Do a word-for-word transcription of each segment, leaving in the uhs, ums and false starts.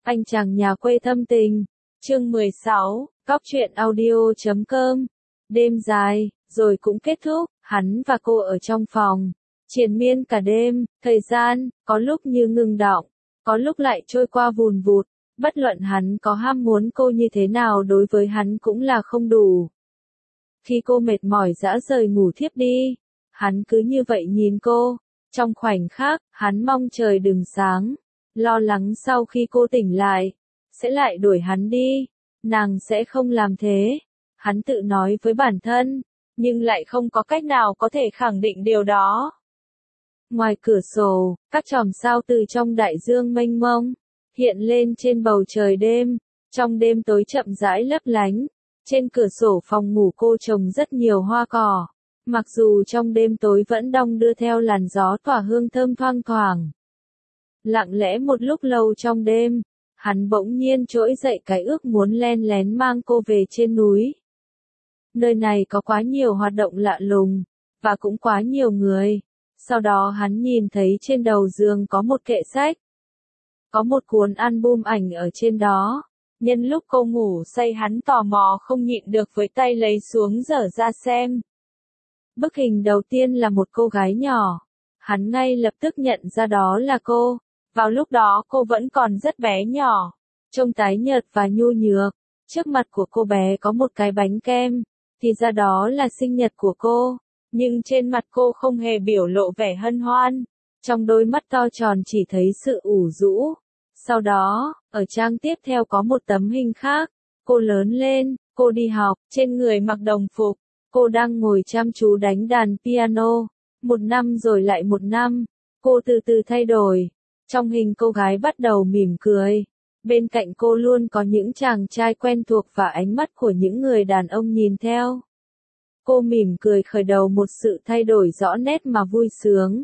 Anh chàng nhà quê thâm tình. Chương mười sáu, Góc truyện audio chấm com. Đêm dài, rồi cũng kết thúc, hắn và cô ở trong phòng. Triền miên cả đêm, thời gian, có lúc như ngừng đọng, có lúc lại trôi qua vùn vụt. Bất luận hắn có ham muốn cô như thế nào đối với hắn cũng là không đủ. Khi cô mệt mỏi dã rời ngủ thiếp đi, hắn cứ như vậy nhìn cô. Trong khoảnh khắc, hắn mong trời đừng sáng, lo lắng sau khi cô tỉnh lại, sẽ lại đuổi hắn đi. Nàng sẽ không làm thế. Hắn tự nói với bản thân, nhưng lại không có cách nào có thể khẳng định điều đó. Ngoài cửa sổ, các chòm sao từ trong đại dương mênh mông hiện lên trên bầu trời đêm. Trong đêm tối chậm rãi lấp lánh, trên cửa sổ phòng ngủ cô trồng rất nhiều hoa cỏ. Mặc dù trong đêm tối vẫn đong đưa theo làn gió tỏa hương thơm thoang thoảng. Lặng lẽ một lúc lâu trong đêm, hắn bỗng nhiên trỗi dậy cái ước muốn len lén mang cô về trên núi. Nơi này có quá nhiều hoạt động lạ lùng, và cũng quá nhiều người. Sau đó hắn nhìn thấy trên đầu giường có một kệ sách. Có một cuốn album ảnh ở trên đó. Nhân lúc cô ngủ say hắn tò mò không nhịn được với tay lấy xuống dở ra xem. Bức hình đầu tiên là một cô gái nhỏ. Hắn ngay lập tức nhận ra đó là cô. Vào lúc đó cô vẫn còn rất bé nhỏ, trông tái nhợt và nhu nhược. Trước mặt của cô bé có một cái bánh kem, thì ra đó là sinh nhật của cô. Nhưng trên mặt cô không hề biểu lộ vẻ hân hoan. Trong đôi mắt to tròn chỉ thấy sự ủ rũ. Sau đó, ở trang tiếp theo có một tấm hình khác. Cô lớn lên, cô đi học, trên người mặc đồng phục. Cô đang ngồi chăm chú đánh đàn piano. Một năm rồi lại một năm, cô từ từ thay đổi. Trong hình cô gái bắt đầu mỉm cười. Bên cạnh cô luôn có những chàng trai quen thuộc và ánh mắt của những người đàn ông nhìn theo. Cô mỉm cười khởi đầu một sự thay đổi rõ nét mà vui sướng.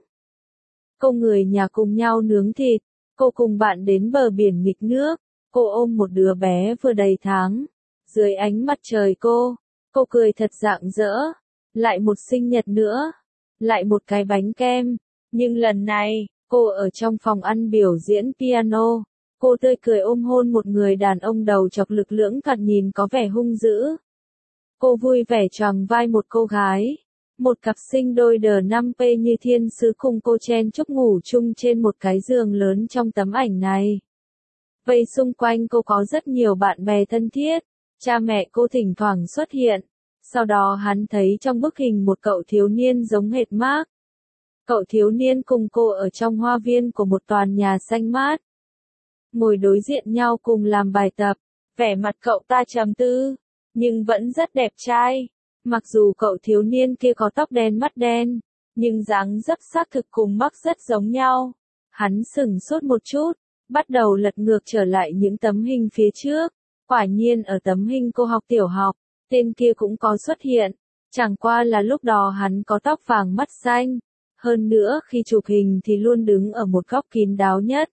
Cô người nhà cùng nhau nướng thịt. Cô cùng bạn đến bờ biển nghịch nước. Cô ôm một đứa bé vừa đầy tháng. Dưới ánh mặt trời cô, cô cười thật rạng rỡ. Lại một sinh nhật nữa. Lại một cái bánh kem. Nhưng lần này, cô ở trong phòng ăn biểu diễn piano. Cô tươi cười ôm hôn một người đàn ông đầu chọc lực lưỡng thoạt nhìn có vẻ hung dữ. Cô vui vẻ choàng vai một cô gái. Một cặp sinh đôi đờ năm p như thiên sứ cùng cô chen chúc ngủ chung trên một cái giường lớn trong tấm ảnh này. Vây xung quanh cô có rất nhiều bạn bè thân thiết. Cha mẹ cô thỉnh thoảng xuất hiện. Sau đó hắn thấy trong bức hình một cậu thiếu niên giống hệt Mark. Cậu thiếu niên cùng cô ở trong hoa viên của một tòa nhà xanh mát. Ngồi đối diện nhau cùng làm bài tập. Vẻ mặt cậu ta trầm tư, nhưng vẫn rất đẹp trai. Mặc dù cậu thiếu niên kia có tóc đen mắt đen, nhưng dáng dấp xác thực cùng Mark rất giống nhau. Hắn sững sốt một chút, bắt đầu lật ngược trở lại những tấm hình phía trước. Quả nhiên ở tấm hình cô học tiểu học, tên kia cũng có xuất hiện. Chẳng qua là lúc đó hắn có tóc vàng mắt xanh. Hơn nữa khi chụp hình thì luôn đứng ở một góc kín đáo nhất.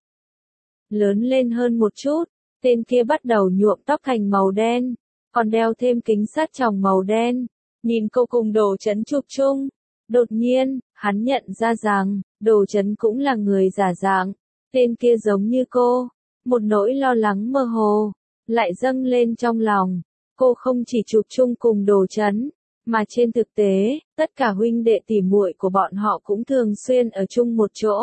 Lớn lên hơn một chút, tên kia bắt đầu nhuộm tóc thành màu đen, còn đeo thêm kính sát tròng màu đen. Nhìn cô cùng Đồ Chấn chụp chung. Đột nhiên, hắn nhận ra rằng, Đồ Chấn cũng là người giả dạng. Tên kia giống như cô. Một nỗi lo lắng mơ hồ lại dâng lên trong lòng. Cô không chỉ chụp chung cùng Đồ Chấn, mà trên thực tế, tất cả huynh đệ tỉ muội của bọn họ cũng thường xuyên ở chung một chỗ.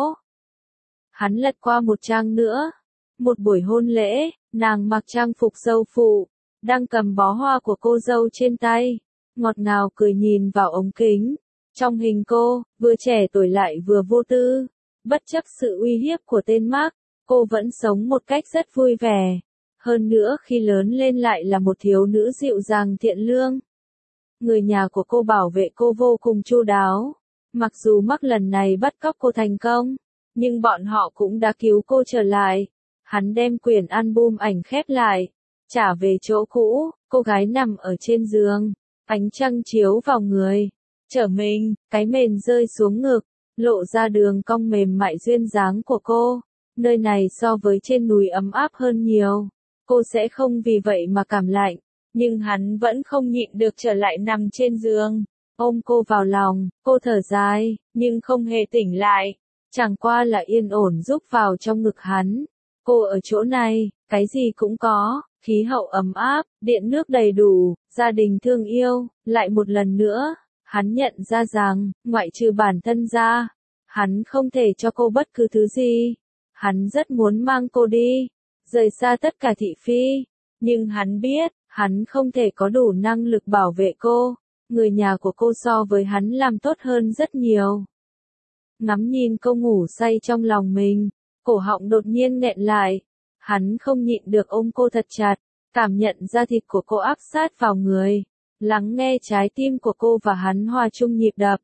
Hắn lật qua một trang nữa. Một buổi hôn lễ, nàng mặc trang phục dâu phụ, đang cầm bó hoa của cô dâu trên tay, ngọt ngào cười nhìn vào ống kính. Trong hình cô, vừa trẻ tuổi lại vừa vô tư. Bất chấp sự uy hiếp của tên Mark, cô vẫn sống một cách rất vui vẻ. Hơn nữa khi lớn lên lại là một thiếu nữ dịu dàng thiện lương. Người nhà của cô bảo vệ cô vô cùng chu đáo. Mặc dù Mark lần này bắt cóc cô thành công, nhưng bọn họ cũng đã cứu cô trở lại. Hắn đem quyển album ảnh khép lại, trả về chỗ cũ. Cô gái nằm ở trên giường, ánh trăng chiếu vào người. Trở mình, cái mền rơi xuống ngực, lộ ra đường cong mềm mại duyên dáng của cô. Nơi này so với trên núi ấm áp hơn nhiều. Cô sẽ không vì vậy mà cảm lạnh. Nhưng hắn vẫn không nhịn được trở lại nằm trên giường, ôm cô vào lòng. Cô thở dài, nhưng không hề tỉnh lại. Chẳng qua là yên ổn rúc vào trong ngực hắn. Cô ở chỗ này, cái gì cũng có, khí hậu ấm áp, điện nước đầy đủ, gia đình thương yêu, lại một lần nữa, hắn nhận ra rằng, ngoại trừ bản thân ra, hắn không thể cho cô bất cứ thứ gì. Hắn rất muốn mang cô đi, rời xa tất cả thị phi, nhưng hắn biết, hắn không thể có đủ năng lực bảo vệ cô, người nhà của cô so với hắn làm tốt hơn rất nhiều. Ngắm nhìn cô ngủ say trong lòng mình, cổ họng đột nhiên nghẹn lại, hắn không nhịn được ôm cô thật chặt, cảm nhận da thịt của cô áp sát vào người, lắng nghe trái tim của cô và hắn hòa chung nhịp đập.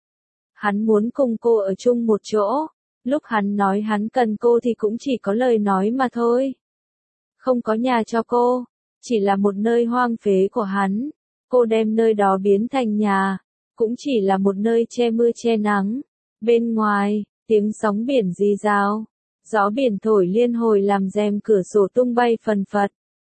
Hắn muốn cùng cô ở chung một chỗ, lúc hắn nói hắn cần cô thì cũng chỉ có lời nói mà thôi. Không có nhà cho cô, chỉ là một nơi hoang phế của hắn, cô đem nơi đó biến thành nhà, cũng chỉ là một nơi che mưa che nắng. Bên ngoài, tiếng sóng biển rì rào, gió biển thổi liên hồi làm rèm cửa sổ tung bay phần phật.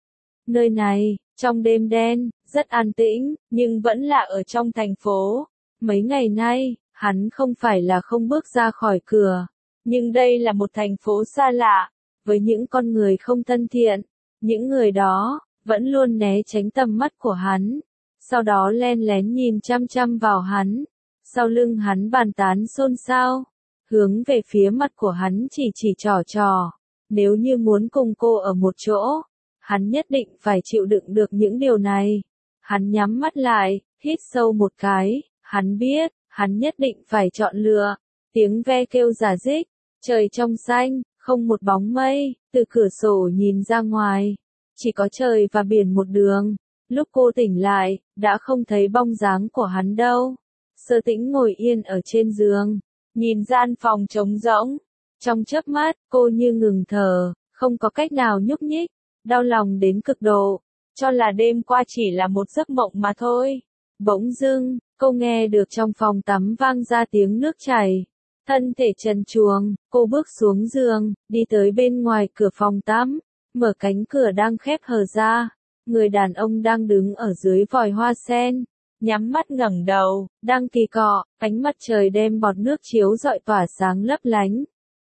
Nơi này, trong đêm đen, rất an tĩnh, nhưng vẫn là ở trong thành phố. Mấy ngày nay, hắn không phải là không bước ra khỏi cửa, nhưng đây là một thành phố xa lạ, với những con người không thân thiện. Những người đó, vẫn luôn né tránh tầm mắt của hắn, sau đó len lén nhìn chăm chăm vào hắn. Sau lưng hắn bàn tán xôn xao, hướng về phía mặt của hắn chỉ chỉ trò trò. Nếu như muốn cùng cô ở một chỗ, hắn nhất định phải chịu đựng được những điều này. Hắn nhắm mắt lại, hít sâu một cái, hắn biết, hắn nhất định phải chọn lựa. Tiếng ve kêu rả rích, trời trong xanh, không một bóng mây, từ cửa sổ nhìn ra ngoài, chỉ có trời và biển một đường. Lúc cô tỉnh lại, đã không thấy bóng dáng của hắn đâu. Sơ Tĩnh ngồi yên ở trên giường, nhìn gian phòng trống rỗng. Trong chớp mắt, cô như ngừng thở, không có cách nào nhúc nhích, đau lòng đến cực độ, cho là đêm qua chỉ là một giấc mộng mà thôi. Bỗng dưng, cô nghe được trong phòng tắm vang ra tiếng nước chảy. Thân thể trần truồng, cô bước xuống giường, đi tới bên ngoài cửa phòng tắm, mở cánh cửa đang khép hờ ra. Người đàn ông đang đứng ở dưới vòi hoa sen, nhắm mắt ngẩng đầu, đang kỳ cọ, ánh mặt trời đem bọt nước chiếu rọi tỏa sáng lấp lánh.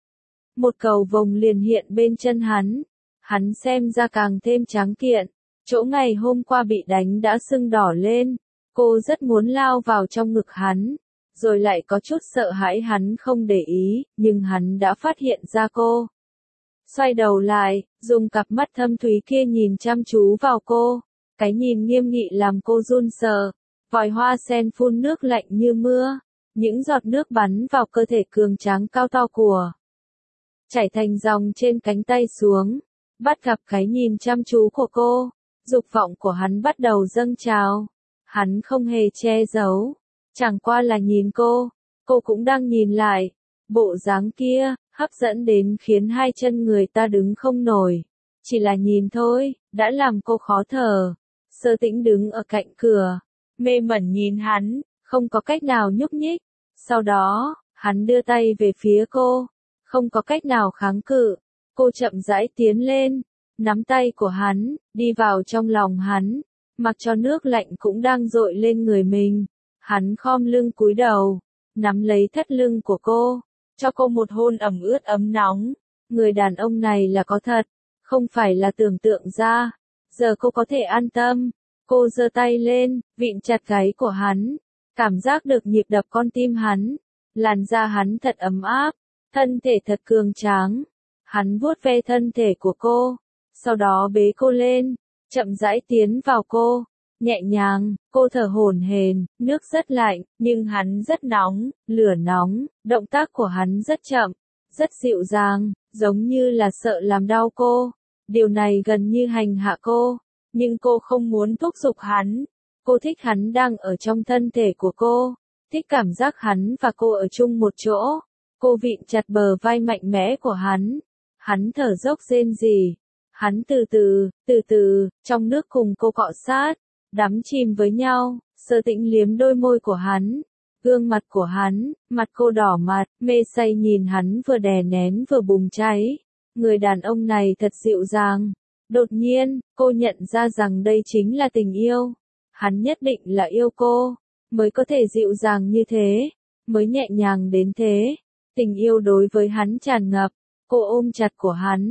Một cầu vồng liền hiện bên chân hắn, hắn xem ra càng thêm tráng kiện, chỗ ngày hôm qua bị đánh đã sưng đỏ lên, cô rất muốn lao vào trong ngực hắn, rồi lại có chút sợ hãi hắn không để ý, nhưng hắn đã phát hiện ra cô. Xoay đầu lại, dùng cặp mắt thâm thúy kia nhìn chăm chú vào cô, cái nhìn nghiêm nghị làm cô run sợ. Vòi hoa sen phun nước lạnh như mưa, những giọt nước bắn vào cơ thể cường tráng cao to của, chảy thành dòng trên cánh tay xuống, bắt gặp cái nhìn chăm chú của cô, dục vọng của hắn bắt đầu dâng trào. Hắn không hề che giấu, chẳng qua là nhìn cô, cô cũng đang nhìn lại, bộ dáng kia, hấp dẫn đến khiến hai chân người ta đứng không nổi, chỉ là nhìn thôi, đã làm cô khó thở. Sơ Tĩnh đứng ở cạnh cửa, mê mẩn nhìn hắn, không có cách nào nhúc nhích. Sau đó, hắn đưa tay về phía cô, không có cách nào kháng cự. Cô chậm rãi tiến lên, nắm tay của hắn, đi vào trong lòng hắn, mặc cho nước lạnh cũng đang dội lên người mình. Hắn khom lưng cúi đầu, nắm lấy thắt lưng của cô, cho cô một hôn ẩm ướt ấm nóng. Người đàn ông này là có thật, không phải là tưởng tượng ra. Giờ cô có thể an tâm. Cô giơ tay lên, vịn chặt gáy của hắn, cảm giác được nhịp đập con tim hắn, làn da hắn thật ấm áp, thân thể thật cường tráng. Hắn vuốt ve thân thể của cô, sau đó bế cô lên, chậm rãi tiến vào cô, nhẹ nhàng. Cô thở hổn hển, nước rất lạnh, nhưng hắn rất nóng, lửa nóng. Động tác của hắn rất chậm, rất dịu dàng, giống như là sợ làm đau cô. Điều này gần như hành hạ cô. Nhưng cô không muốn thúc giục hắn. Cô thích hắn đang ở trong thân thể của cô, thích cảm giác hắn và cô ở chung một chỗ. Cô vịn chặt bờ vai mạnh mẽ của hắn. Hắn thở dốc rên rỉ. Hắn từ từ, từ từ, trong nước cùng cô cọ sát, đắm chìm với nhau. Sơ Tĩnh liếm đôi môi của hắn, gương mặt của hắn, mặt cô đỏ mặt, mê say nhìn hắn vừa đè nén vừa bùng cháy. Người đàn ông này thật dịu dàng. Đột nhiên, cô nhận ra rằng đây chính là tình yêu. Hắn nhất định là yêu cô, mới có thể dịu dàng như thế, mới nhẹ nhàng đến thế. Tình yêu đối với hắn tràn ngập, cô ôm chặt của hắn,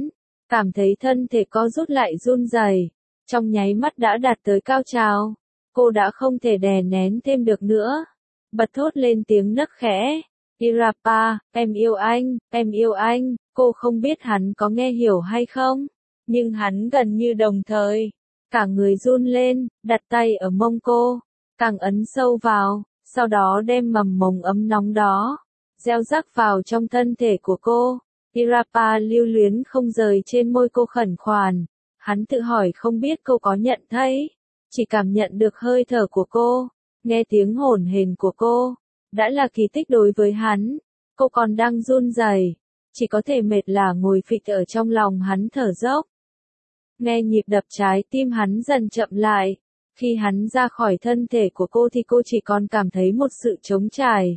cảm thấy thân thể co rút lại run rẩy, trong nháy mắt đã đạt tới cao trào. Cô đã không thể đè nén thêm được nữa, bật thốt lên tiếng nấc khẽ. Irapa, em yêu anh, em yêu anh. Cô không biết hắn có nghe hiểu hay không, nhưng hắn gần như đồng thời, cả người run lên, đặt tay ở mông cô, càng ấn sâu vào, sau đó đem mầm mống ấm nóng đó, gieo rắc vào trong thân thể của cô. Irapa lưu luyến không rời trên môi cô khẩn khoản, hắn tự hỏi không biết cô có nhận thấy, chỉ cảm nhận được hơi thở của cô, nghe tiếng hổn hển của cô, đã là kỳ tích đối với hắn. Cô còn đang run rẩy, chỉ có thể mệt lả ngồi phịch ở trong lòng hắn thở dốc. Nghe nhịp đập trái tim hắn dần chậm lại, khi hắn ra khỏi thân thể của cô thì cô chỉ còn cảm thấy một sự trống trải,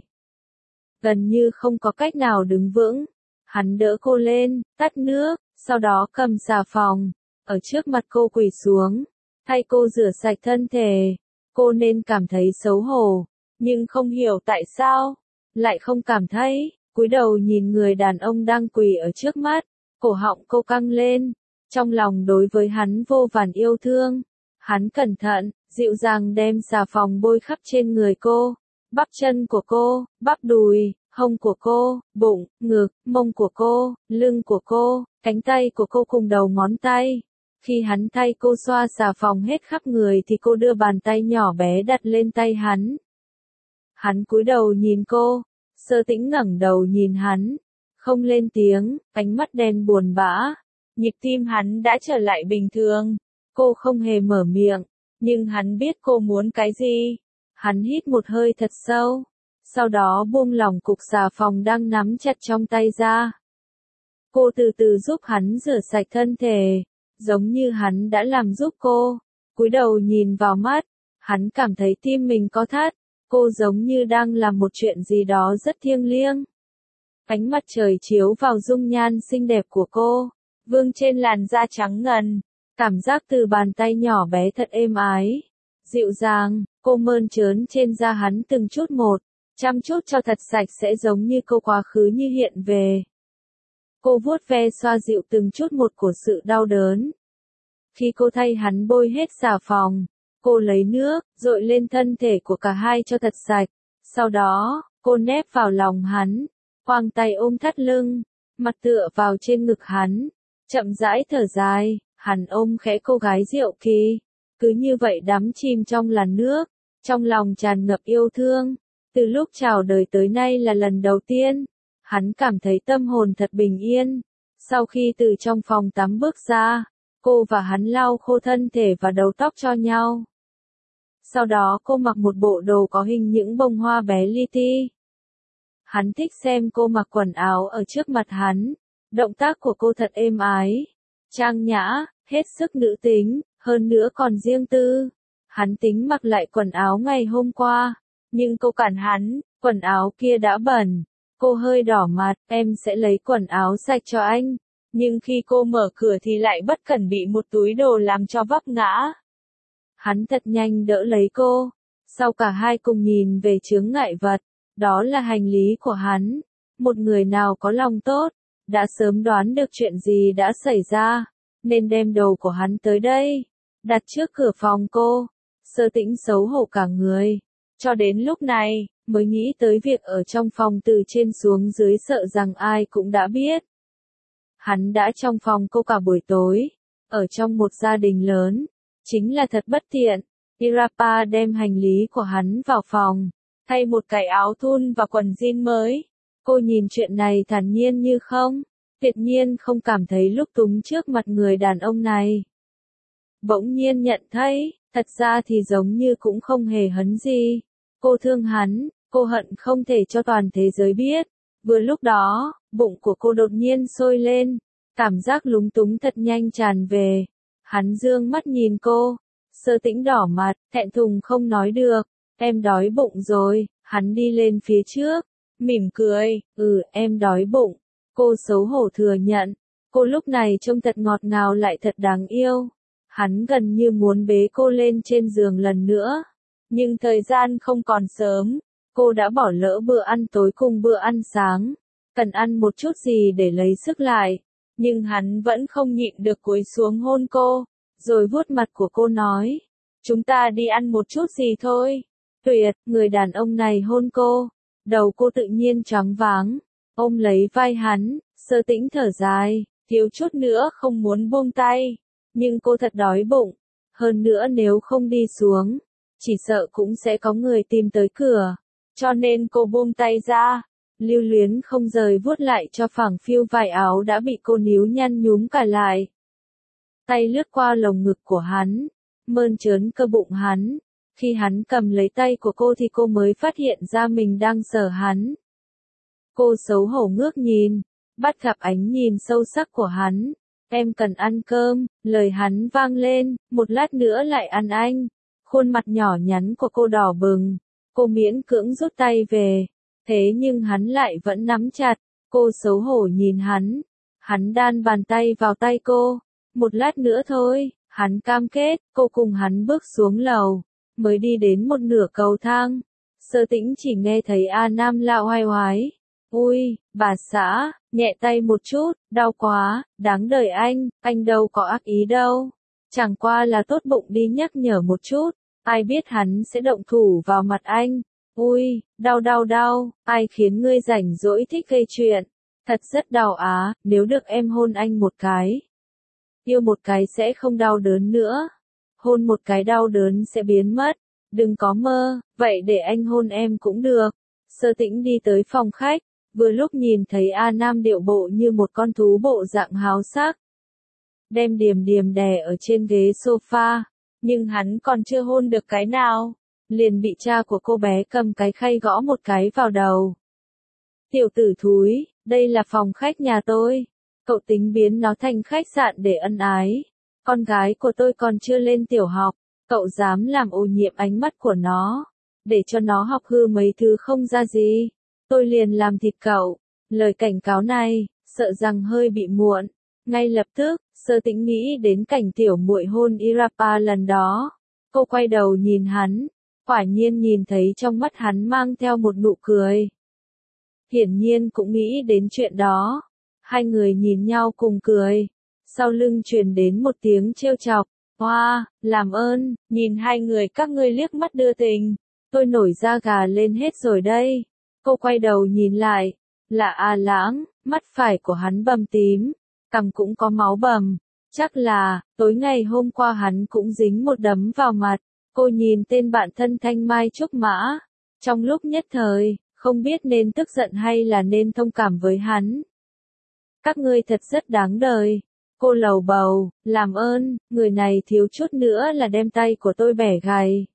gần như không có cách nào đứng vững. Hắn đỡ cô lên, tắt nước, sau đó cầm xà phòng, ở trước mặt cô quỳ xuống, thay cô rửa sạch thân thể. Cô nên cảm thấy xấu hổ, nhưng không hiểu tại sao, lại không cảm thấy, cúi đầu nhìn người đàn ông đang quỳ ở trước mắt, cổ họng cô căng lên, trong lòng đối với hắn vô vàn yêu thương. Hắn cẩn thận, dịu dàng đem xà phòng bôi khắp trên người cô, bắp chân của cô, bắp đùi, hông của cô, bụng, ngực, mông của cô, lưng của cô, cánh tay của cô cùng đầu ngón tay. Khi hắn thay cô xoa xà phòng hết khắp người thì cô đưa bàn tay nhỏ bé đặt lên tay hắn. Hắn cúi đầu nhìn cô, Sơ Tĩnh ngẩng đầu nhìn hắn, không lên tiếng, ánh mắt đen buồn bã. Nhịp tim hắn đã trở lại bình thường. Cô không hề mở miệng, nhưng hắn biết cô muốn cái gì. Hắn hít một hơi thật sâu, sau đó buông lỏng cục xà phòng đang nắm chặt trong tay ra. Cô từ từ giúp hắn rửa sạch thân thể, giống như hắn đã làm giúp cô. Cúi đầu nhìn vào mắt, hắn cảm thấy tim mình có thắt. Cô giống như đang làm một chuyện gì đó rất thiêng liêng. Ánh mặt trời chiếu vào dung nhan xinh đẹp của cô, vương trên làn da trắng ngần. Cảm giác từ bàn tay nhỏ bé thật êm ái, dịu dàng, cô mơn trớn trên da hắn từng chút một, chăm chút cho thật sạch sẽ giống như cô quá khứ như hiện về. Cô vuốt ve xoa dịu từng chút một của sự đau đớn. Khi cô thay hắn bôi hết xà phòng, cô lấy nước, dội lên thân thể của cả hai cho thật sạch. Sau đó, cô nép vào lòng hắn, khoang tay ôm thắt lưng, mặt tựa vào trên ngực hắn, chậm rãi thở dài. Hắn ôm khẽ cô gái Diệu Kỳ, cứ như vậy đắm chìm trong làn nước, trong lòng tràn ngập yêu thương. Từ lúc chào đời tới nay là lần đầu tiên, hắn cảm thấy tâm hồn thật bình yên. Sau khi từ trong phòng tắm bước ra, cô và hắn lau khô thân thể và đầu tóc cho nhau. Sau đó cô mặc một bộ đồ có hình những bông hoa bé li ti. Hắn thích xem cô mặc quần áo ở trước mặt hắn, động tác của cô thật êm ái, trang nhã, hết sức nữ tính, hơn nữa còn riêng tư. Hắn tính mặc lại quần áo ngày hôm qua, nhưng cô cản hắn, quần áo kia đã bẩn. Cô hơi đỏ mặt, em sẽ lấy quần áo sạch cho anh. Nhưng khi cô mở cửa thì lại bất cẩn bị một túi đồ làm cho vấp ngã. Hắn thật nhanh đỡ lấy cô, sau cả hai cùng nhìn về chướng ngại vật, đó là hành lý của hắn. Một người nào có lòng tốt, đã sớm đoán được chuyện gì đã xảy ra, nên đem đồ của hắn tới đây, đặt trước cửa phòng cô. Sơ Tĩnh xấu hổ cả người, cho đến lúc này, mới nghĩ tới việc ở trong phòng từ trên xuống dưới sợ rằng ai cũng đã biết. Hắn đã trong phòng cô cả buổi tối, ở trong một gia đình lớn, chính là thật bất tiện. Irapa đem hành lý của hắn vào phòng, thay một cái áo thun và quần jean mới. Cô nhìn chuyện này thản nhiên như không, tuyệt nhiên không cảm thấy lúc túng trước mặt người đàn ông này. Bỗng nhiên nhận thấy, thật ra thì giống như cũng không hề hấn gì. Cô thương hắn, cô hận không thể cho toàn thế giới biết. Vừa lúc đó, bụng của cô đột nhiên sôi lên, cảm giác lúng túng thật nhanh tràn về. Hắn dương mắt nhìn cô, Sơ Tĩnh đỏ mặt, thẹn thùng không nói được. Em đói bụng rồi. Hắn đi lên phía trước, mỉm cười, ừ, em đói bụng. Cô xấu hổ thừa nhận, cô lúc này trông thật ngọt ngào lại thật đáng yêu. Hắn gần như muốn bế cô lên trên giường lần nữa. Nhưng thời gian không còn sớm, cô đã bỏ lỡ bữa ăn tối cùng bữa ăn sáng. Cần ăn một chút gì để lấy sức lại. nhưng hắn vẫn không nhịn được cúi xuống hôn cô, rồi vuốt mặt của cô nói, chúng ta đi ăn một chút gì thôi. Tuyệt, người đàn ông này hôn cô, đầu cô tự nhiên choáng váng, ôm lấy vai hắn, Sơ Tĩnh thở dài, thiếu chút nữa không muốn buông tay, nhưng cô thật đói bụng, hơn nữa nếu không đi xuống, chỉ sợ cũng sẽ có người tìm tới cửa, cho nên cô buông tay ra, lưu luyến không rời vuốt lại cho phẳng phiu vải áo đã bị cô níu nhăn nhúm cả lại. Tay lướt qua lồng ngực của hắn, mơn trớn cơ bụng hắn, khi hắn cầm lấy tay của cô thì cô mới phát hiện ra mình đang sờ hắn. Cô xấu hổ ngước nhìn, bắt gặp ánh nhìn sâu sắc của hắn. Em cần ăn cơm, lời hắn vang lên, một lát nữa lại ăn anh. Khuôn mặt nhỏ nhắn của cô đỏ bừng, cô miễn cưỡng rút tay về, thế nhưng hắn lại vẫn nắm chặt, cô xấu hổ nhìn hắn. Hắn đan bàn tay vào tay cô, một lát nữa thôi, hắn cam kết, cô cùng hắn bước xuống lầu, mới đi đến một nửa cầu thang. Sơ Tĩnh chỉ nghe thấy A Nam la oai oái. Ui, bà xã, nhẹ tay một chút, đau quá, đáng đời anh, anh đâu có ác ý đâu. Chẳng qua là tốt bụng đi nhắc nhở một chút, ai biết hắn sẽ động thủ vào mặt anh. Ui, đau đau đau, ai khiến ngươi rảnh rỗi thích gây chuyện. Thật rất đau á, nếu được em hôn anh một cái. Yêu một cái sẽ không đau đớn nữa. Hôn một cái đau đớn sẽ biến mất. Đừng có mơ, vậy để anh hôn em cũng được. Sơ Tĩnh đi tới phòng khách, vừa lúc nhìn thấy A Nam điệu bộ như một con thú bộ dạng háo sắc. Đem Điềm Điềm đè ở trên ghế sofa, nhưng hắn còn chưa hôn được cái nào, liền bị cha của cô bé cầm cái khay gõ một cái vào đầu. Tiểu tử thúi, đây là phòng khách nhà tôi, cậu tính biến nó thành khách sạn để ân ái. Con gái của tôi còn chưa lên tiểu học, cậu dám làm ô nhiễm ánh mắt của nó, để cho nó học hư mấy thứ không ra gì. Tôi liền làm thịt cậu. Lời cảnh cáo này, sợ rằng hơi bị muộn. Ngay lập tức, Sơ Tĩnh nghĩ đến cảnh tiểu muội hôn Irapa lần đó. Cô quay đầu nhìn hắn, quả nhiên nhìn thấy trong mắt hắn mang theo một nụ cười. Hiển nhiên cũng nghĩ đến chuyện đó. Hai người nhìn nhau cùng cười. Sau lưng truyền đến một tiếng trêu chọc. Hoa, wow, làm ơn, nhìn hai người các ngươi liếc mắt đưa tình. Tôi nổi da gà lên hết rồi đây. Cô quay đầu nhìn lại, là A Lãng, mắt phải của hắn bầm tím, cằm cũng có máu bầm, chắc là, tối ngày hôm qua hắn cũng dính một đấm vào mặt. Cô nhìn tên bạn thân Thanh Mai Trúc Mã, trong lúc nhất thời, không biết nên tức giận hay là nên thông cảm với hắn. Các ngươi thật rất đáng đời. Cô lầu bầu, làm ơn, người này thiếu chút nữa là đem tay của tôi bẻ gãy.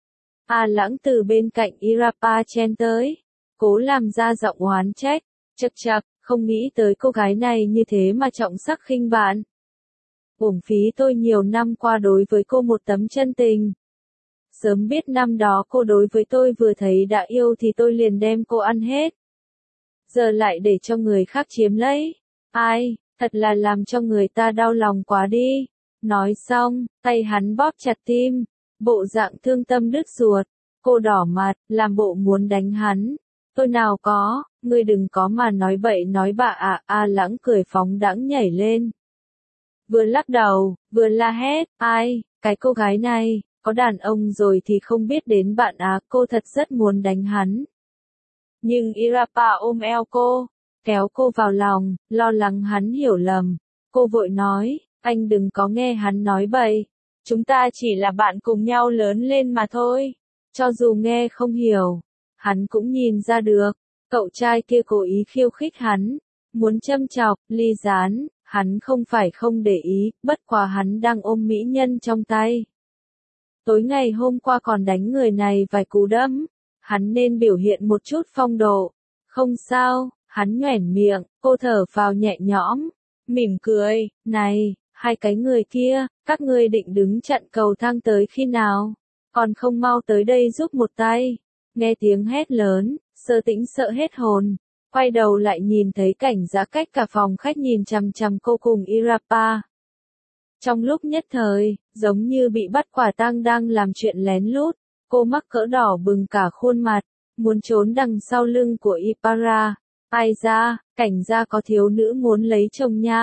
A Lãng từ bên cạnh Irapa chen tới, cố làm ra giọng oán trách, chậc chậc, không nghĩ tới cô gái này như thế mà trọng sắc khinh bạn. Uổng phí tôi nhiều năm qua đối với cô một tấm chân tình. Sớm biết năm đó cô đối với tôi vừa thấy đã yêu thì tôi liền đem cô ăn hết. Giờ lại để cho người khác chiếm lấy. Ai, thật là làm cho người ta đau lòng quá đi. Nói xong, tay hắn bóp chặt tim, bộ dạng thương tâm đứt ruột. Cô đỏ mặt, làm bộ muốn đánh hắn. Tôi nào có, ngươi đừng có mà nói bậy nói bạ à. A Lãng cười phóng đãng nhảy lên. Vừa lắc đầu, vừa la hét, ai, cái cô gái này, có đàn ông rồi thì không biết đến bạn á. Cô thật rất muốn đánh hắn. Nhưng Irapa ôm eo cô, kéo cô vào lòng, lo lắng hắn hiểu lầm. Cô vội nói, anh đừng có nghe hắn nói bậy. Chúng ta chỉ là bạn cùng nhau lớn lên mà thôi. Cho dù nghe không hiểu, hắn cũng nhìn ra được. Cậu trai kia cố ý khiêu khích hắn, muốn châm chọc, ly gián. Hắn không phải không để ý, bất quá hắn đang ôm mỹ nhân trong tay. Tối ngày hôm qua còn đánh người này vài cú đấm. Hắn nên biểu hiện một chút phong độ. Không sao, hắn nhoẻn miệng, cô thở phào nhẹ nhõm, mỉm cười, này, hai cái người kia, các ngươi định đứng chặn cầu thang tới khi nào? Còn không mau tới đây giúp một tay. Nghe tiếng hét lớn, Sơ Tĩnh sợ hết hồn, quay đầu lại nhìn thấy cảnh Dã cách cả phòng khách nhìn chằm chằm cô cùng Irapa. Trong lúc nhất thời, giống như bị bắt quả tang đang làm chuyện lén lút, cô mắc cỡ đỏ bừng cả khuôn mặt, muốn trốn đằng sau lưng của Ipara. Ai ra, cảnh gia có thiếu nữ muốn lấy chồng nha.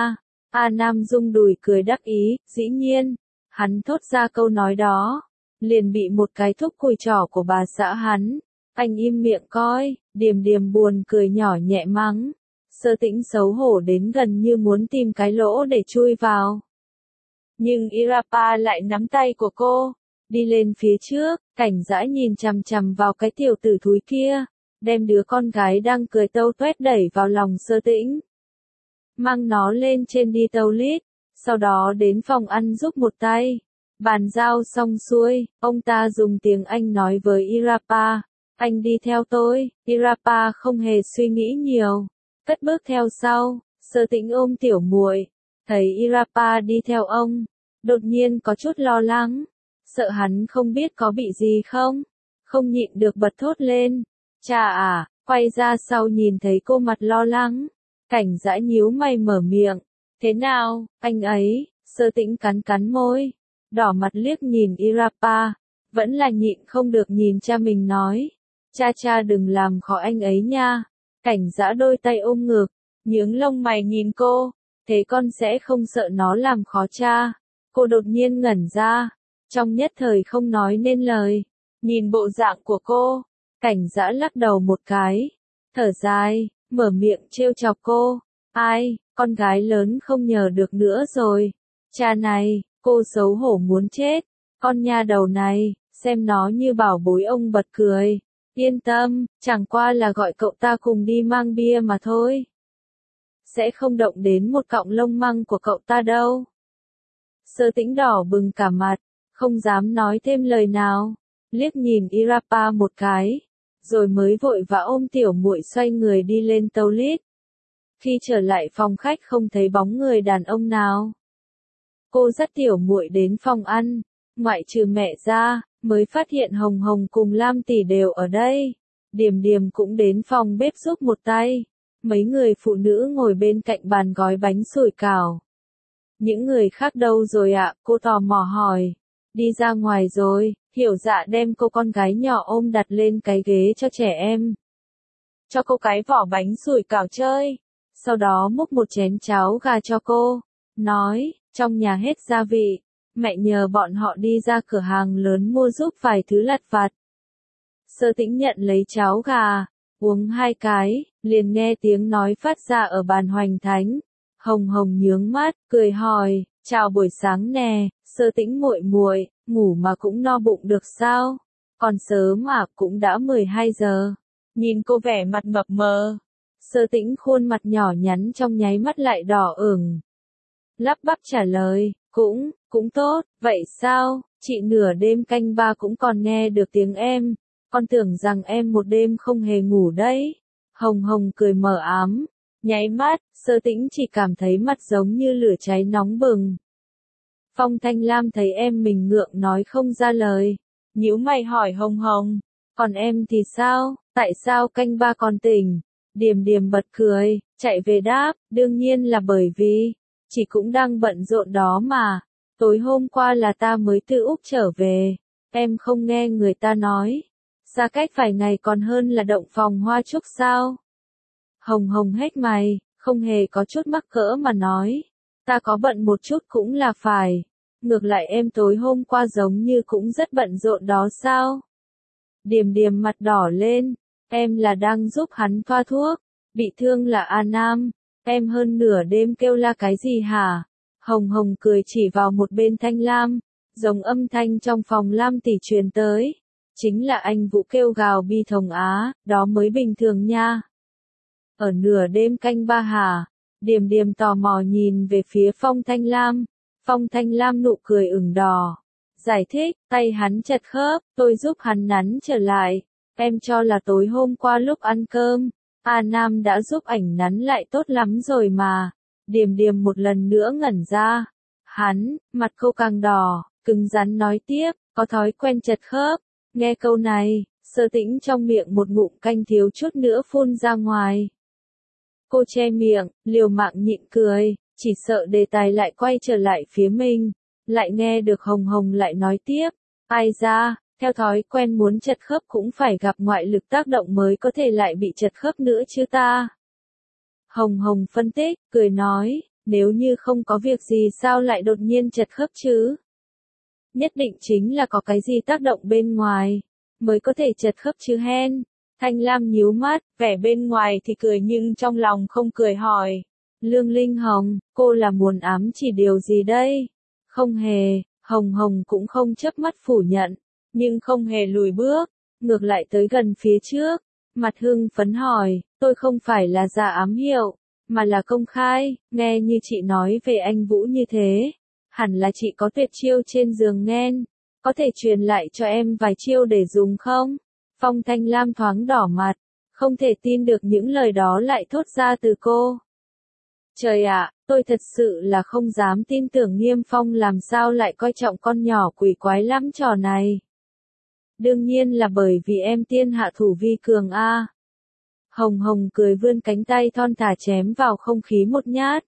A Nam rung đùi cười đắc ý, dĩ nhiên. Hắn thốt ra câu nói đó, liền bị một cái thúc cùi trỏ của bà xã hắn. Anh im miệng coi, Điềm Điềm buồn cười nhỏ nhẹ mắng. Sơ Tĩnh xấu hổ đến gần như muốn tìm cái lỗ để chui vào. Nhưng Irapa lại nắm tay của cô, đi lên phía trước, Cảnh Dã nhìn chằm chằm vào cái tiểu tử thúi kia, đem đứa con gái đang cười tâu toét đẩy vào lòng Sơ Tĩnh. Mang nó lên trên đi toilet, sau đó đến phòng ăn giúp một tay. Bàn giao xong xuôi, ông ta dùng tiếng Anh nói với Irapa, anh đi theo tôi. Irapa không hề suy nghĩ nhiều, cất bước theo sau. Sơ Tĩnh ôm tiểu muội, thấy Irapa đi theo ông, đột nhiên có chút lo lắng, sợ hắn không biết có bị gì không, không nhịn được bật thốt lên, cha à, quay ra sau nhìn thấy cô mặt lo lắng, Cảnh Dã nhíu mày mở miệng, thế nào, anh ấy. Sơ Tĩnh cắn cắn môi, đỏ mặt liếc nhìn Irapa, vẫn là nhịn không được nhìn cha mình nói, cha cha đừng làm khó anh ấy nha. Cảnh Dã đôi tay ôm ngực, nhướng lông mày nhìn cô, thế con sẽ không sợ nó làm khó cha. Cô đột nhiên ngẩn ra, trong nhất thời không nói nên lời, nhìn bộ dạng của cô, Cảnh Dã lắc đầu một cái, thở dài, mở miệng trêu chọc cô, ai, con gái lớn không nhờ được nữa rồi. Cha này, cô xấu hổ muốn chết, con nha đầu này, xem nó như bảo bối. Ông bật cười, yên tâm, chẳng qua là gọi cậu ta cùng đi mang bia mà thôi. Sẽ không động đến một cọng lông măng của cậu ta đâu. Sơ Tĩnh đỏ bừng cả mặt, không dám nói thêm lời nào, liếc nhìn Irapa một cái, rồi mới vội vã ôm tiểu muội xoay người đi lên toilet. Khi trở lại phòng khách không thấy bóng người đàn ông nào. Cô dắt tiểu muội đến phòng ăn, ngoại trừ mẹ ra, mới phát hiện Hồng Hồng cùng Lam tỷ đều ở đây. Điềm Điềm cũng đến phòng bếp giúp một tay. Mấy người phụ nữ ngồi bên cạnh bàn gói bánh sủi cảo. Những người khác đâu rồi ạ? Cô tò mò hỏi. Đi ra ngoài rồi. Hiểu Dạ đem cô con gái nhỏ ôm đặt lên cái ghế cho trẻ em. Cho cô cái vỏ bánh sủi cảo chơi. Sau đó múc một chén cháo gà cho cô. Nói, trong nhà hết gia vị, mẹ nhờ bọn họ đi ra cửa hàng lớn mua giúp vài thứ lặt vặt. Sơ Tĩnh nhận lấy cháo gà, uống hai cái, liền nghe tiếng nói phát ra ở bàn hoành thánh. Hồng Hồng nhướng mắt, cười hỏi, chào buổi sáng nè. Sơ Tĩnh muội muội, ngủ mà cũng no bụng được sao? Còn sớm mà, cũng đã mười hai giờ. Nhìn cô vẻ mặt mập mờ, Sơ Tĩnh khuôn mặt nhỏ nhắn trong nháy mắt lại đỏ ửng. Lắp bắp trả lời, cũng, cũng tốt, vậy sao, chị nửa đêm canh ba cũng còn nghe được tiếng em, con tưởng rằng em một đêm không hề ngủ đấy. Hồng Hồng cười mờ ám, nháy mắt, Sơ Tĩnh chỉ cảm thấy mặt giống như lửa cháy nóng bừng. Phong Thanh Lam thấy em mình ngượng nói không ra lời, nhíu mày hỏi Hồng Hồng, còn em thì sao, tại sao canh ba còn tỉnh? Điềm Điềm bật cười, chạy về đáp, đương nhiên là bởi vì, chị cũng đang bận rộn đó mà, tối hôm qua là ta mới từ Úc trở về, em không nghe người ta nói, xa cách vài ngày còn hơn là động phòng hoa trúc sao? Hồng Hồng hết mày, không hề có chút mắc cỡ mà nói, ta có bận một chút cũng là phải, ngược lại em tối hôm qua giống như cũng rất bận rộn đó sao? Điềm Điềm mặt đỏ lên, em là đang giúp hắn thoa thuốc, bị thương là A Nam, em hơn nửa đêm kêu la cái gì hả? Hồng Hồng cười chỉ vào một bên Thanh Lam, giống âm thanh trong phòng Lam tỷ truyền tới, chính là anh Vũ kêu gào bi thống á, đó mới bình thường nha. Ở nửa đêm canh ba hả? Điềm Điềm tò mò nhìn về phía Phong Thanh Lam, Phong Thanh Lam nụ cười ửng đỏ, giải thích, tay hắn chật khớp, tôi giúp hắn nắn trở lại, em cho là tối hôm qua lúc ăn cơm, A Nam đã giúp ảnh nắn lại tốt lắm rồi mà. Điềm Điềm một lần nữa ngẩn ra, hắn, mặt cô càng đỏ, cứng rắn nói tiếp, có thói quen chật khớp. Nghe câu này, Sơ Tĩnh trong miệng một ngụm canh thiếu chút nữa phun ra ngoài. Cô che miệng, liều mạng nhịn cười, chỉ sợ đề tài lại quay trở lại phía mình, lại nghe được Hồng Hồng lại nói tiếp, ai ra, theo thói quen muốn chật khớp cũng phải gặp ngoại lực tác động mới có thể lại bị chật khớp nữa chứ ta. Hồng Hồng phân tích, cười nói, Nếu như không có việc gì sao lại đột nhiên chật khớp chứ? Nhất định chính là có cái gì tác động bên ngoài, mới có thể chật khớp chứ hen. Thanh Lam nhíu mắt, vẻ bên ngoài thì cười nhưng trong lòng không cười hỏi. Lương Linh Hồng, cô là muốn ám chỉ điều gì đây? Không hề, Hồng Hồng cũng không chớp mắt phủ nhận, nhưng không hề lùi bước, ngược lại tới gần phía trước, mặt hưng phấn hỏi, tôi không phải là giả ám hiệu, mà là công khai, nghe như chị nói về anh Vũ như thế, hẳn là chị có tuyệt chiêu trên giường nghen, có thể truyền lại cho em vài chiêu để dùng không? Phong Thanh Lam thoáng đỏ mặt, không thể tin được những lời đó lại thốt ra từ cô. Trời ạ, tôi thật sự là không dám tin tưởng Nghiêm Phong làm sao lại coi trọng con nhỏ quỷ quái lắm trò này. Đương nhiên là bởi vì em tiên hạ thủ vi cường a. Hồng Hồng cười vươn cánh tay thon thả chém vào không khí một nhát.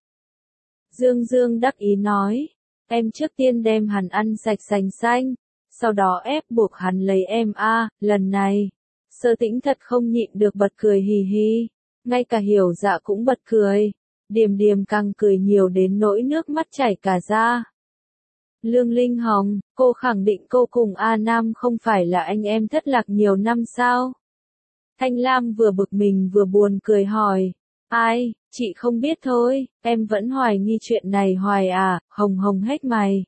Dương Dương đắc ý nói, em trước tiên đem hắn ăn sạch sành xanh, sau đó ép buộc hắn lấy em a, lần này. Sơ Tĩnh thật không nhịn được bật cười hì hì, ngay cả Hiểu Dạ cũng bật cười. Điềm Điềm càng cười nhiều đến nỗi nước mắt chảy cả ra. Lương Linh Hồng, cô khẳng định cô cùng A Nam không phải là anh em thất lạc nhiều năm sao? Thanh Lam vừa bực mình vừa buồn cười hỏi. Ai, chị không biết thôi, em vẫn hoài nghi chuyện này hoài à, Hồng Hồng hết mày.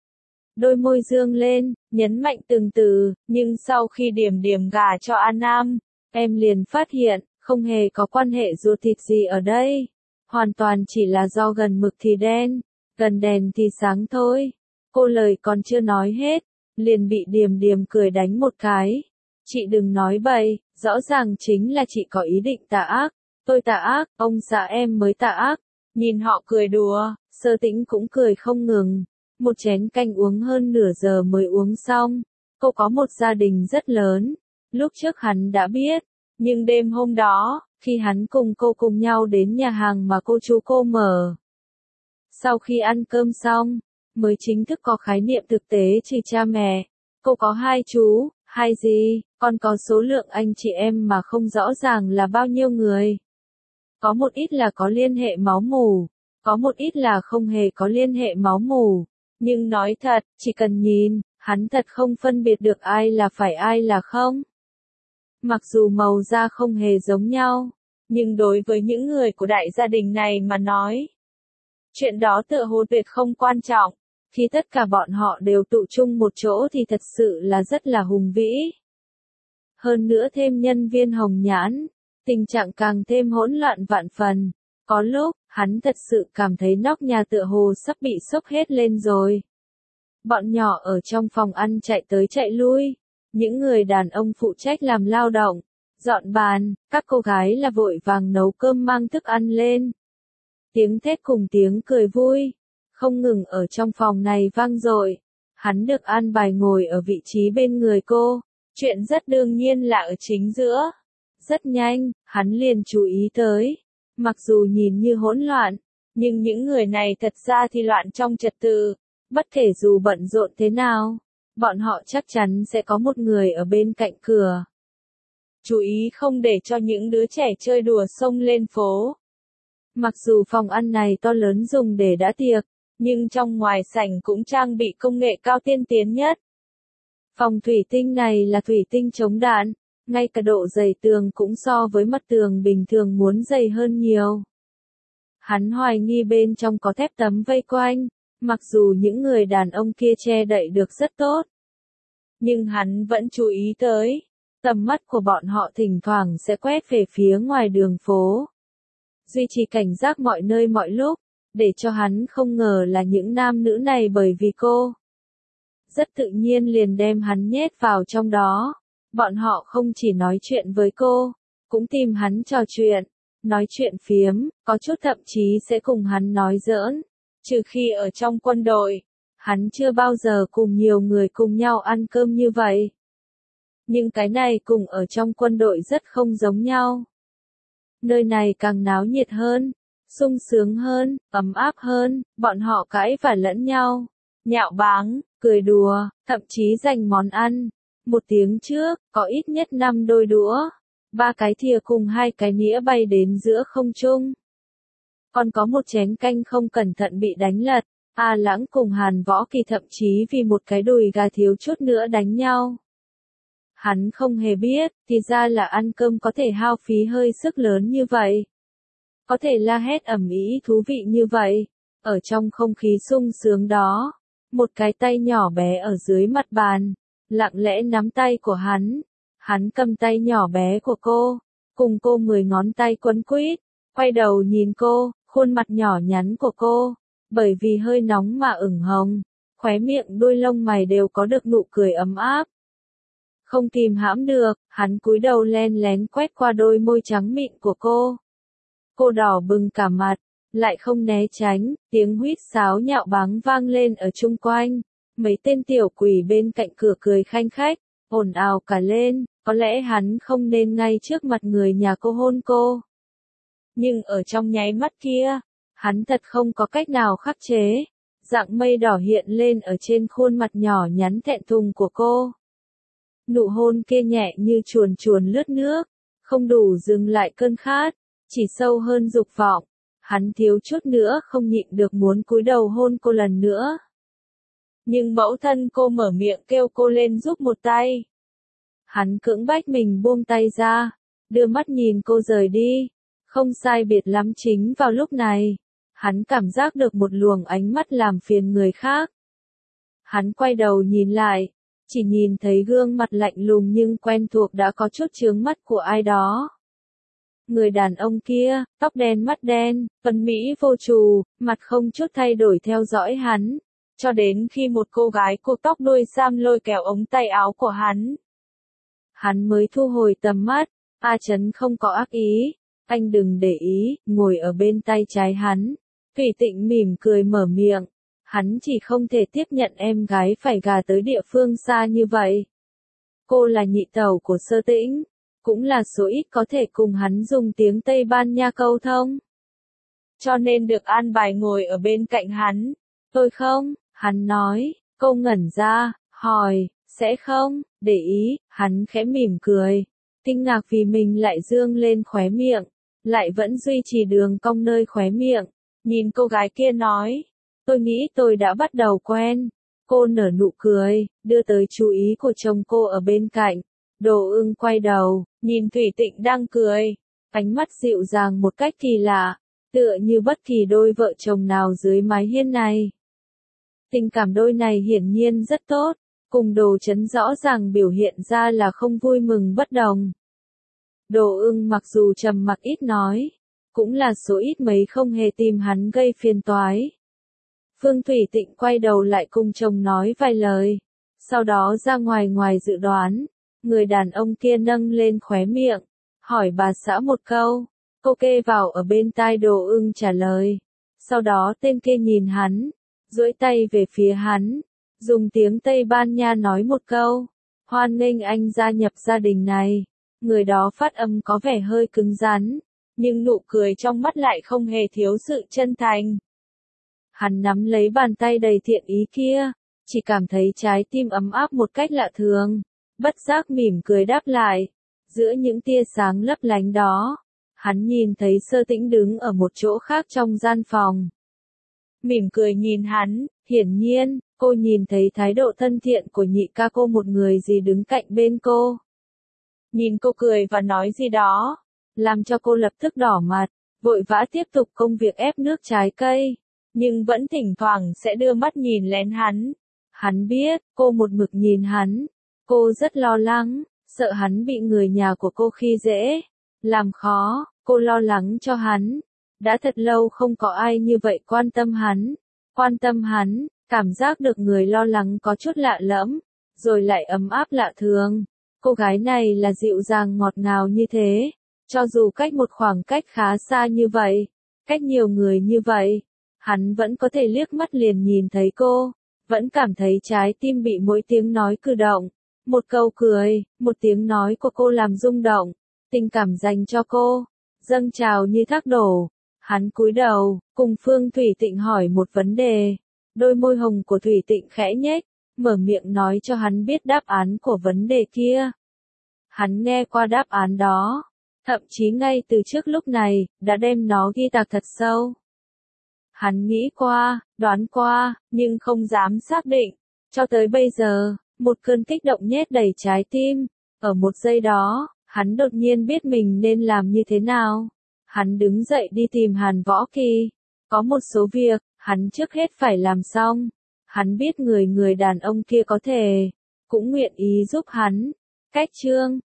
Đôi môi dương lên, nhấn mạnh từng từ, nhưng sau khi Điềm Điềm gả cho A Nam, em liền phát hiện, không hề có quan hệ ruột thịt gì ở đây. Hoàn toàn chỉ là do gần mực thì đen, gần đèn thì sáng thôi. Cô lời còn chưa nói hết, liền bị Điềm Điềm cười đánh một cái. Chị đừng nói bậy, rõ ràng chính là chị có ý định tà ác. Tôi tà ác, ông xã em mới tà ác. Nhìn họ cười đùa, Sơ Tĩnh cũng cười không ngừng. Một chén canh uống hơn nửa giờ mới uống xong. Cô có một gia đình rất lớn. Lúc trước hắn đã biết, nhưng đêm hôm đó, khi hắn cùng cô cùng nhau đến nhà hàng mà cô chú cô mở. Sau khi ăn cơm xong, mới chính thức có khái niệm thực tế trừ cha mẹ. Cô có hai chú, hai dì, còn có số lượng anh chị em mà không rõ ràng là bao nhiêu người. Có một ít là có liên hệ máu mủ, có một ít là không hề có liên hệ máu mủ. Nhưng nói thật, chỉ cần nhìn, hắn thật không phân biệt được ai là phải ai là không. Mặc dù màu da không hề giống nhau, nhưng đối với những người của đại gia đình này mà nói, chuyện đó tựa hồ tuyệt không quan trọng. Khi tất cả bọn họ đều tụ chung một chỗ thì thật sự là rất là hùng vĩ. Hơn nữa thêm nhân viên Hồng Nhãn, tình trạng càng thêm hỗn loạn vạn phần. Có lúc, hắn thật sự cảm thấy nóc nhà tựa hồ sắp bị xốc hết lên rồi. Bọn nhỏ ở trong phòng ăn chạy tới chạy lui. Những người đàn ông phụ trách làm lao động, dọn bàn, các cô gái là vội vàng nấu cơm mang thức ăn lên. Tiếng thét cùng tiếng cười vui, không ngừng ở trong phòng này vang dội. Hắn được an bài ngồi ở vị trí bên người cô, chuyện rất đương nhiên là ở chính giữa. Rất nhanh, hắn liền chú ý tới, mặc dù nhìn như hỗn loạn, nhưng những người này thật ra thì loạn trong trật tự, bất kể dù bận rộn thế nào. Bọn họ chắc chắn sẽ có một người ở bên cạnh cửa. Chú ý không để cho những đứa trẻ chơi đùa xông lên phố. Mặc dù phòng ăn này to lớn dùng để đã tiệc, nhưng trong ngoài sảnh cũng trang bị công nghệ cao tiên tiến nhất. Phòng thủy tinh này là thủy tinh chống đạn, ngay cả độ dày tường cũng so với mặt tường bình thường muốn dày hơn nhiều. Hắn hoài nghi bên trong có thép tấm vây quanh. Mặc dù những người đàn ông kia che đậy được rất tốt, nhưng hắn vẫn chú ý tới, tầm mắt của bọn họ thỉnh thoảng sẽ quét về phía ngoài đường phố. Duy trì cảnh giác mọi nơi mọi lúc, để cho hắn không ngờ là những nam nữ này bởi vì cô. Rất tự nhiên liền đem hắn nhét vào trong đó. Bọn họ không chỉ nói chuyện với cô, cũng tìm hắn trò chuyện, nói chuyện phiếm, có chút thậm chí sẽ cùng hắn nói giỡn. Trừ khi ở trong quân đội, hắn chưa bao giờ cùng nhiều người cùng nhau ăn cơm như vậy. Nhưng cái này cùng ở trong quân đội rất không giống nhau. Nơi này càng náo nhiệt hơn, sung sướng hơn, ấm áp hơn, bọn họ cãi vả lẫn nhau, nhạo báng, cười đùa, thậm chí giành món ăn. Một tiếng trước, có ít nhất năm đôi đũa, ba cái thìa cùng hai cái nĩa bay đến giữa không trung. Còn có một chén canh không cẩn thận bị đánh lật, A Lãng cùng Hàn Võ Kỳ thậm chí vì một cái đùi gà thiếu chút nữa đánh nhau. Hắn không hề biết, thì ra là ăn cơm có thể hao phí hơi sức lớn như vậy. Có thể la hét ầm ĩ thú vị như vậy. Ở trong không khí sung sướng đó, một cái tay nhỏ bé ở dưới mặt bàn, lặng lẽ nắm tay của hắn. Hắn cầm tay nhỏ bé của cô, cùng cô mười ngón tay quấn quýt, quay đầu nhìn cô, khuôn mặt nhỏ nhắn của cô, bởi vì hơi nóng mà ửng hồng, khóe miệng đuôi lông mày đều có được nụ cười ấm áp. Không kìm hãm được, hắn cúi đầu len lén quét qua đôi môi trắng mịn của cô. Cô đỏ bừng cả mặt, lại không né tránh, tiếng huýt sáo nhạo báng vang lên ở chung quanh. Mấy tên tiểu quỷ bên cạnh cửa cười khanh khách, ồn ào cả lên, có lẽ hắn không nên ngay trước mặt người nhà cô hôn cô. Nhưng ở trong nháy mắt kia, hắn thật không có cách nào khắc chế. Dạng mây đỏ hiện lên ở trên khuôn mặt nhỏ nhắn thẹn thùng của cô. Nụ hôn kia nhẹ như chuồn chuồn lướt nước, không đủ dừng lại cơn khát, chỉ sâu hơn dục vọng. Hắn thiếu chút nữa không nhịn được muốn cúi đầu hôn cô lần nữa. Nhưng mẫu thân cô mở miệng kêu cô lên giúp một tay. Hắn cưỡng bách mình buông tay ra, đưa mắt nhìn cô rời đi. Không sai biệt lắm chính vào lúc này, hắn cảm giác được một luồng ánh mắt làm phiền người khác. Hắn quay đầu nhìn lại, chỉ nhìn thấy gương mặt lạnh lùng nhưng quen thuộc đã có chút chướng mắt của ai đó. Người đàn ông kia, tóc đen mắt đen, tuấn mỹ vô trù, mặt không chút thay đổi theo dõi hắn, cho đến khi một cô gái cột tóc đuôi sam lôi kéo ống tay áo của hắn. Hắn mới thu hồi tầm mắt. A Trấn không có ác ý, anh đừng để ý, ngồi ở bên tay trái hắn. Thủy Tịnh mỉm cười mở miệng, hắn chỉ không thể tiếp nhận em gái phải gà tới địa phương xa như vậy. Cô là nhị tẩu của Sơ Tĩnh, cũng là số ít có thể cùng hắn dùng tiếng Tây Ban Nha câu thông. Cho nên được an bài ngồi ở bên cạnh hắn. Tôi không, hắn nói, cô ngẩn ra, hỏi, sẽ không, để ý, hắn khẽ mỉm cười. Kinh ngạc vì mình lại dương lên khóe miệng, lại vẫn duy trì đường cong nơi khóe miệng. Nhìn cô gái kia nói, tôi nghĩ tôi đã bắt đầu quen. Cô nở nụ cười, đưa tới chú ý của chồng cô ở bên cạnh. Đồ Ưng quay đầu, nhìn Thủy Tịnh đang cười, ánh mắt dịu dàng một cách kỳ lạ, tựa như bất kỳ đôi vợ chồng nào dưới mái hiên này. Tình cảm đôi này hiển nhiên rất tốt, cùng Đồ Chấn rõ ràng biểu hiện ra là không vui mừng bất đồng. Đồ Ưng mặc dù trầm mặc ít nói, cũng là số ít mấy không hề tìm hắn gây phiền toái. Phương Thủy Tịnh quay đầu lại cùng chồng nói vài lời, sau đó ra ngoài ngoài dự đoán, người đàn ông kia nâng lên khóe miệng, hỏi bà xã một câu, cô kê vào ở bên tai Đồ Ưng trả lời, sau đó tên kia nhìn hắn, duỗi tay về phía hắn, dùng tiếng Tây Ban Nha nói một câu, hoan nghênh anh gia nhập gia đình này. Người đó phát âm có vẻ hơi cứng rắn, nhưng nụ cười trong mắt lại không hề thiếu sự chân thành. Hắn nắm lấy bàn tay đầy thiện ý kia, chỉ cảm thấy trái tim ấm áp một cách lạ thường, bất giác mỉm cười đáp lại. Giữa những tia sáng lấp lánh đó, hắn nhìn thấy Sơ Tĩnh đứng ở một chỗ khác trong gian phòng. Mỉm cười nhìn hắn, hiển nhiên, cô nhìn thấy thái độ thân thiện của nhị ca cô một người gì đứng cạnh bên cô. Nhìn cô cười và nói gì đó, làm cho cô lập tức đỏ mặt, vội vã tiếp tục công việc ép nước trái cây, nhưng vẫn thỉnh thoảng sẽ đưa mắt nhìn lén hắn. Hắn biết, cô một mực nhìn hắn, cô rất lo lắng, sợ hắn bị người nhà của cô khi dễ, làm khó, cô lo lắng cho hắn. Đã thật lâu không có ai như vậy quan tâm hắn, quan tâm hắn, cảm giác được người lo lắng có chút lạ lẫm, rồi lại ấm áp lạ thường. Cô gái này là dịu dàng ngọt ngào như thế, cho dù cách một khoảng cách khá xa như vậy, cách nhiều người như vậy, hắn vẫn có thể liếc mắt liền nhìn thấy cô, vẫn cảm thấy trái tim bị mỗi tiếng nói cử động, một câu cười, một tiếng nói của cô làm rung động, tình cảm dành cho cô, dâng trào như thác đổ. Hắn cúi đầu, cùng Phương Thủy Tịnh hỏi một vấn đề, đôi môi hồng của Thủy Tịnh khẽ nhếch, mở miệng nói cho hắn biết đáp án của vấn đề kia. Hắn nghe qua đáp án đó, thậm chí ngay từ trước lúc này, đã đem nó ghi tạc thật sâu. Hắn nghĩ qua, đoán qua, nhưng không dám xác định. Cho tới bây giờ, một cơn kích động nhét đầy trái tim. Ở một giây đó, hắn đột nhiên biết mình nên làm như thế nào. Hắn đứng dậy đi tìm Hàn Võ Kỳ. Có một số việc, hắn trước hết phải làm xong. Hắn biết người người đàn ông kia có thể, cũng nguyện ý giúp hắn. Cách chương